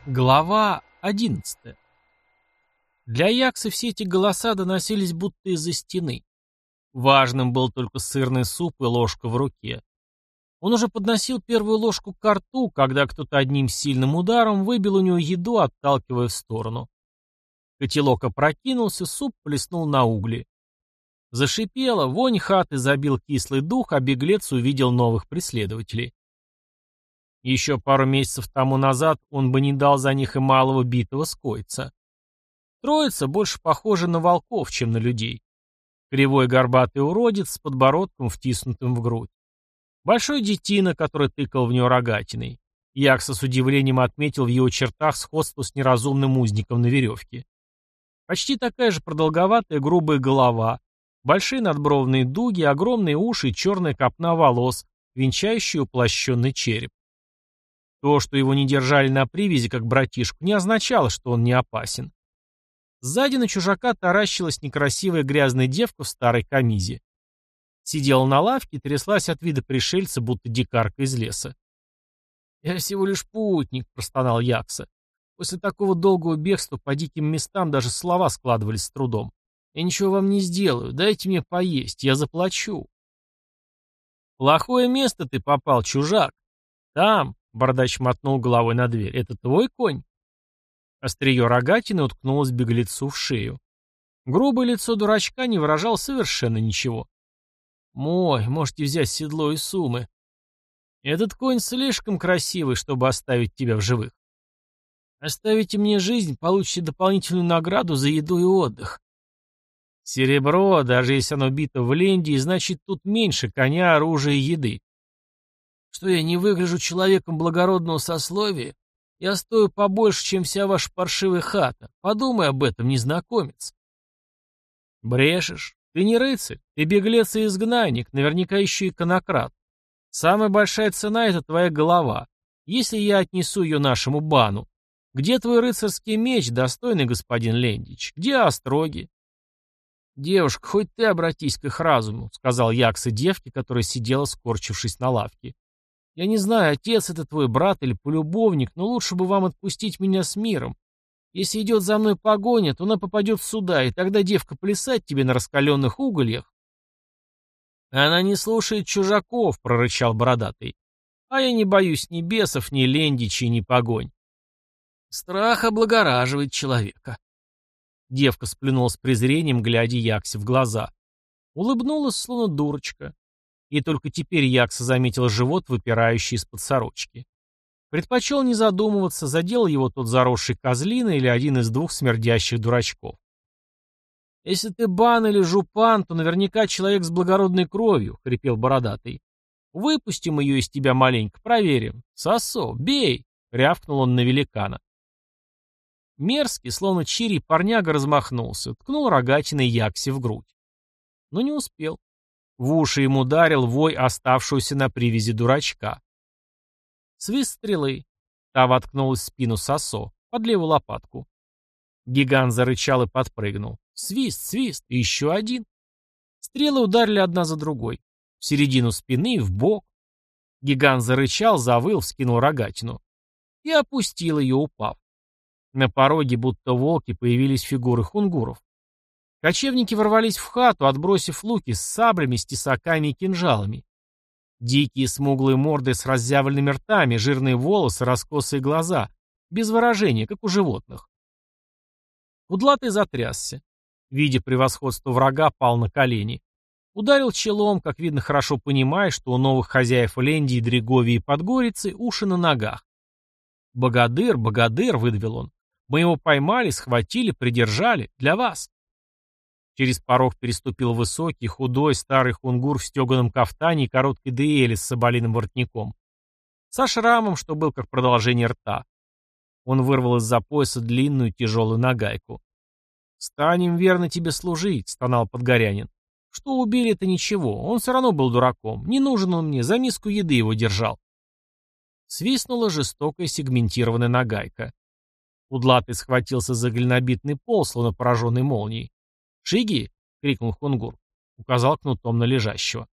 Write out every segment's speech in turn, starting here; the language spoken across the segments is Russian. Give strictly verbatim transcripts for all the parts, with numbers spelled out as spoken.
Глава одиннадцатая. Для Яксы все эти голоса доносились будто из-за стены. Важным был только сырный суп и ложка в руке. Он уже подносил первую ложку ко рту, когда кто-то одним сильным ударом выбил у него еду, отталкивая в сторону. Котелок опрокинулся, суп плеснул на угли. Зашипело, вонь хаты забил кислый дух, а беглец увидел новых преследователей. Еще пару месяцев тому назад он бы не дал за них и малого битого скойца. Троица больше похожа на волков, чем на людей. Кривой горбатый уродец с подбородком, втиснутым в грудь. Большой детина, который тыкал в него рогатиной. Якса с удивлением отметил в его чертах сходство с неразумным узником на веревке. Почти такая же продолговатая грубая голова, большие надбровные дуги, огромные уши и черная копна волос, венчающие уплощенный череп. То, что его не держали на привязи, как братишку, не означало, что он не опасен. Сзади на чужака таращилась некрасивая грязная девка в старой камизе. Сидела на лавке и тряслась от вида пришельца, будто дикарка из леса. «Я всего лишь путник», — простонал Якса. После такого долгого бегства по диким местам даже слова складывались с трудом. «Я ничего вам не сделаю, дайте мне поесть, я заплачу». «Плохое место ты попал, чужак. Там», — бородач мотнул головой на дверь, — «это твой конь?» Острие рогатины уткнулось беглецу в шею. Грубое лицо дурачка не выражало совершенно ничего. «Мой, можете взять седло и суммы. Этот конь слишком красивый, чтобы оставить тебя в живых. Оставите мне жизнь, получите дополнительную награду за еду и отдых. Серебро, даже если оно бито в Лендии, значит тут меньше коня, оружия и еды. Что я не выгляжу человеком благородного сословия? Я стою побольше, чем вся ваша паршивая хата. Подумай об этом, незнакомец». «Брешешь. Ты не рыцарь. Ты беглец и изгнанник, наверняка еще и конократ. Самая большая цена — это твоя голова. Если я отнесу ее нашему бану, где твой рыцарский меч, достойный господин Лендич? Где остроги?» «Девушка, хоть ты обратись к их разуму», — сказал Якса девке, которая сидела, скорчившись на лавке. «Я не знаю, отец это твой брат или полюбовник, но лучше бы вам отпустить меня с миром. Если идет за мной погоня, то она попадет сюда, и тогда девка плясать тебе на раскаленных угольях». «Она не слушает чужаков», — прорычал бородатый. «А я не боюсь ни бесов, ни лендичей, ни погонь. Страх облагораживает человека». Девка сплюнула с презрением, глядя Яксе в глаза. Улыбнулась, словно дурочка. И только теперь Якса заметил живот, выпирающий из-под сорочки. Предпочел не задумываться, задел его тот заросший козлина или один из двух смердящих дурачков. «Если ты бан или жупан, то наверняка человек с благородной кровью», — хрипел бородатый. «Выпустим ее из тебя маленько, проверим. Сосо, бей!» — рявкнул он на великана. Мерзкий, словно чирий, парняга размахнулся, ткнул рогатиной Яксе в грудь. Но не успел. В уши ему ударил вой оставшегося на привязи дурачка. Свист стрелы. Та воткнулась в спину Сосо, под левую лопатку. Гигант зарычал и подпрыгнул. Свист, свист, и еще один. Стрелы ударили одна за другой. В середину спины и в бок. Гигант зарычал, завыл, вскинул рогатину. И опустил ее, упав. На пороге, будто волки, появились фигуры хунгуров. Кочевники ворвались в хату, отбросив луки с саблями, с тесаками и кинжалами. Дикие смуглые морды с разъявленными ртами, жирные волосы, раскосые глаза, без выражения, как у животных. Кудлатый затрясся. Видя превосходство врага, пал на колени. Ударил челом, как видно, хорошо понимая, что у новых хозяев Лендии, Дреговии и Подгорицы уши на ногах. «Богадыр, богадыр!» — выдавил он. «Мы его поймали, схватили, придержали. Для вас!» Через порог переступил высокий, худой, старый хунгур в стеганом кафтане и короткой деэле с соболиным воротником. Со шрамом, что был как продолжение рта. Он вырвал из-за пояса длинную тяжелую нагайку. «Станем верно тебе служить», — стонал Подгорянин. «Что убили, это ничего, он все равно был дураком. Не нужен он мне, за миску еды его держал». Свистнула жестокая сегментированная нагайка. Удлатый схватился за глинобитный пол, словно пораженный молнией. «Шиги!» — крикнул хунгур. Указал кнутом на лежащего.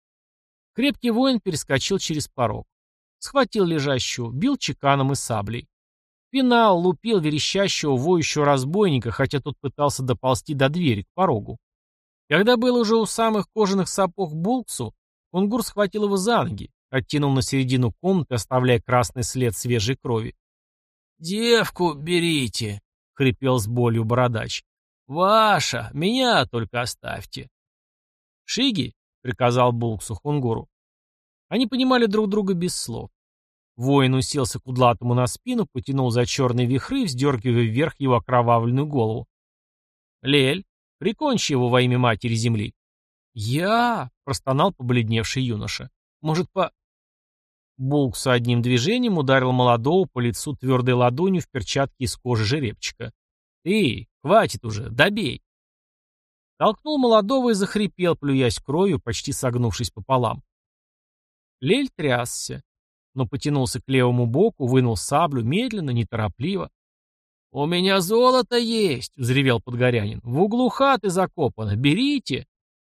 Крепкий воин перескочил через порог. Схватил лежащего, бил чеканом и саблей. Пинал, лупил верещащего, воющего разбойника, хотя тот пытался доползти до двери, к порогу. Когда был уже у самых кожаных сапог Булксу, Хунгур схватил его за ноги, оттянул на середину комнаты, оставляя красный след свежей крови. «Девку берите», — хрипел с болью бородач. «Ваша, меня только оставьте». «Шиги», — приказал Булксу Хунгуру. Они понимали друг друга без слов. Воин уселся кудлатому на спину, потянул за черные вихры, вздергивая вверх его окровавленную голову. «Лель, прикончи его во имя матери земли». «Я?» — простонал побледневший юноша. «Может, по...» Булксу одним движением ударил молодого по лицу твердой ладонью в перчатке из кожи жеребчика. «Ты, хватит уже, добей!» Толкнул молодого и захрипел, плюясь кровью, почти согнувшись пополам. Лель трясся, но потянулся к левому боку, вынул саблю, медленно, неторопливо. «У меня золото есть!» — взревел Подгорянин. «В углу хаты закопано. Берите!»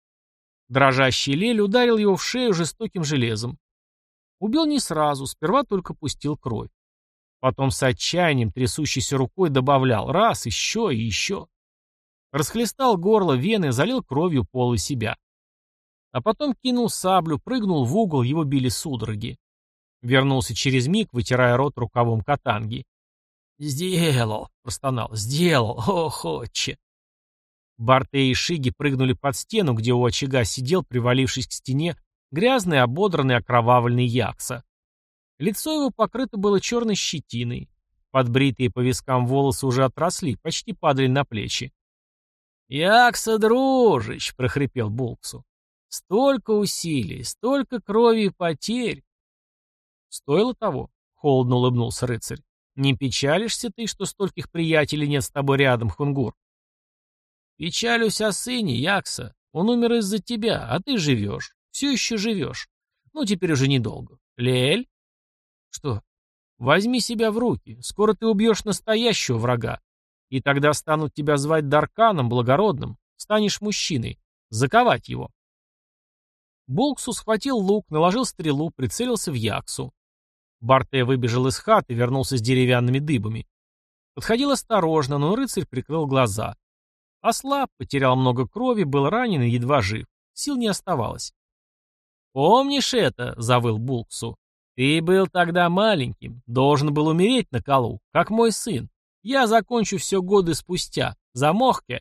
Дрожащий Лель ударил его в шею жестоким железом. Убил не сразу, сперва только пустил кровь. Потом с отчаянием, трясущейся рукой добавлял раз, еще и еще. Расхлестал горло, вены, залил кровью пол и себя. А потом кинул саблю, прыгнул в угол, его били судороги. Вернулся через миг, вытирая рот рукавом катанги. «Сделал!» — простонал. «Сделал! Ох, отче!» Барте и Шиги прыгнули под стену, где у очага сидел, привалившись к стене, грязный, ободранный, окровавленный Якса. Лицо его покрыто было черной щетиной. Подбритые по вискам волосы уже отросли, почти падали на плечи. «Якса, дружич!» — прохрипел Булксу. «Столько усилий, столько крови и потерь!» «Стоило того?» — холодно улыбнулся рыцарь. «Не печалишься ты, что стольких приятелей нет с тобой рядом, Хунгур?» «Печалюсь о сыне, Якса. Он умер из-за тебя, а ты живешь. Все еще живешь. Ну, теперь уже недолго. Лель?» «Что?» «Возьми себя в руки. Скоро ты убьешь настоящего врага. И тогда станут тебя звать Дарканом, благородным. Станешь мужчиной. Заковать его». Булксу схватил лук, наложил стрелу, прицелился в Яксу. Барте выбежал из хаты и вернулся с деревянными дыбами. Подходил осторожно, но рыцарь прикрыл глаза. Ослаб, потерял много крови, был ранен и едва жив. Сил не оставалось. «Помнишь это?» — завыл Булксу. «Ты был тогда маленьким, должен был умереть на колу, как мой сын. Я закончу все годы спустя. За Мохке».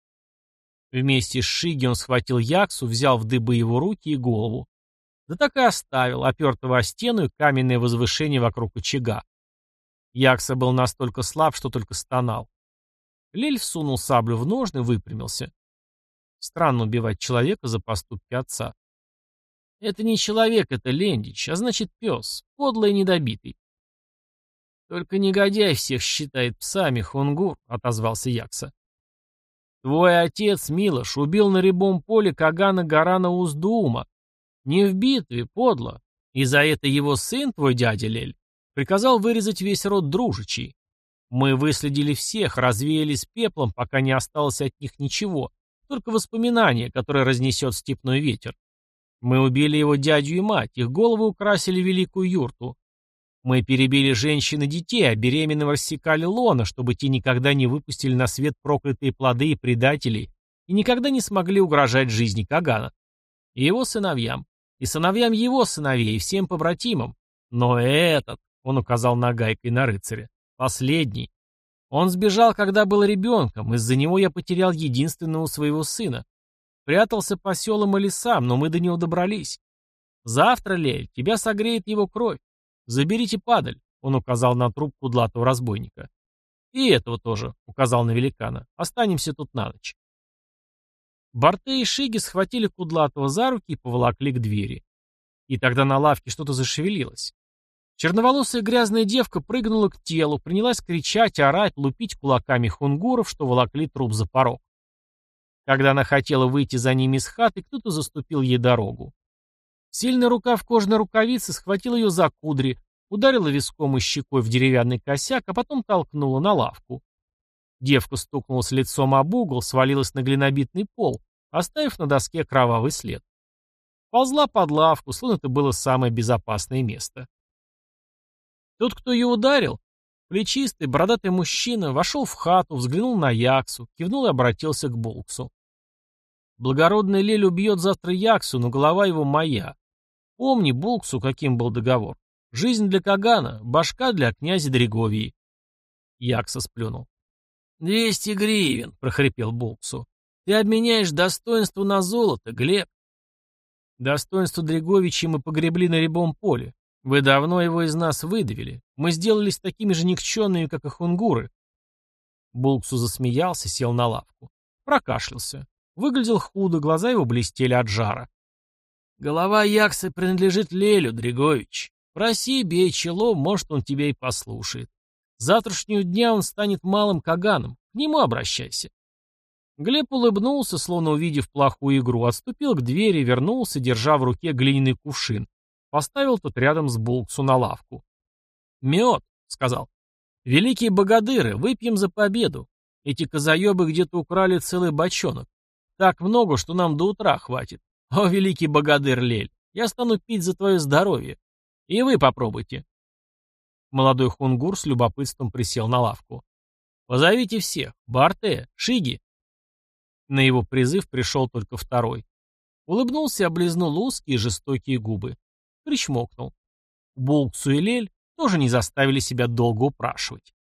Вместе с Шиги он схватил Яксу, взял в дыбы его руки и голову. Да так и оставил, опертого о стену и каменное возвышение вокруг очага. Якса был настолько слаб, что только стонал. Лель всунул саблю в ножны и выпрямился. Странно убивать человека за поступки отца. «Это не человек, это Лендич, а значит пес, подлый и недобитый». «Только негодяй всех считает псами, Хунгур», — отозвался Якса. «Твой отец, Милош, убил на рябом поле Кагана Гарана Уздуума. Не в битве, подло. И за это его сын, твой дядя Лель, приказал вырезать весь род дружичей. Мы выследили всех, развеяли с пеплом, пока не осталось от них ничего, только воспоминания, которые разнесет степной ветер. Мы убили его дядю и мать, их головы украсили великую юрту. Мы перебили женщин и детей, а беременным рассекали лона, чтобы те никогда не выпустили на свет проклятые плоды и предателей и никогда не смогли угрожать жизни Кагана. И его сыновьям, и сыновьям его сыновей, и всем побратимам. Но этот, он указал нагайкой на рыцаря, последний. Он сбежал, когда был ребенком, из-за него я потерял единственного своего сына. Прятался по селам и лесам, но мы до него добрались. Завтра, Лель, тебя согреет его кровь. Заберите падаль, он указал на труп кудлатого разбойника. И этого тоже, указал на великана. Останемся тут на ночь. Барте и Шиги схватили кудлатого за руки и поволокли к двери. И тогда на лавке что-то зашевелилось. Черноволосая грязная девка прыгнула к телу, принялась кричать, орать, лупить кулаками хунгуров, что волокли труп за порог. Когда она хотела выйти за ними из хаты, кто-то заступил ей дорогу. Сильная рука в кожаной рукавице схватила ее за кудри, ударила виском и щекой в деревянный косяк, а потом толкнула на лавку. Девка стукнулась лицом об угол, свалилась на глинобитный пол, оставив на доске кровавый след. Ползла под лавку, словно это было самое безопасное место. Тот, кто ее ударил, Плечистый, бородатый мужчина вошел в хату, взглянул на Яксу, кивнул и обратился к Булксу. Благородный Лель убьет завтра Яксу, но голова его моя. Помни, Булксу, каким был договор. Жизнь для Кагана, башка для князя Дреговии. Якса сплюнул. «Двести гривен», — прохрипел Булксу. «Ты обменяешь достоинство на золото, Глеб». «Достоинство Дреговича мы погребли на рябом поле. Вы давно его из нас выдавили. Мы сделались такими же никчемными, как и хунгуры». Булксу засмеялся, сел на лавку. Прокашлялся. Выглядел худо, глаза его блестели от жара. «Голова Яксы принадлежит Лелю, Дрегович. Проси, бей чело, может, он тебя и послушает. С завтрашнего дня он станет малым Каганом. К нему обращайся». Глеб улыбнулся, словно увидев плохую игру, отступил к двери, вернулся, держа в руке глиняный кувшин. Поставил тот рядом с Булксу на лавку. «Мед», — сказал. «Великие богадыры, выпьем за победу. Эти козаебы где-то украли целый бочонок. Так много, что нам до утра хватит. О, великий богадыр Лель, я стану пить за твое здоровье. И вы попробуйте». Молодой хунгур с любопытством присел на лавку. «Позовите всех. Барте, Шиги». На его призыв пришел только второй. Улыбнулся и облизнул узкие жестокие губы. Причмокнул. Булксу и Лель тоже не заставили себя долго упрашивать.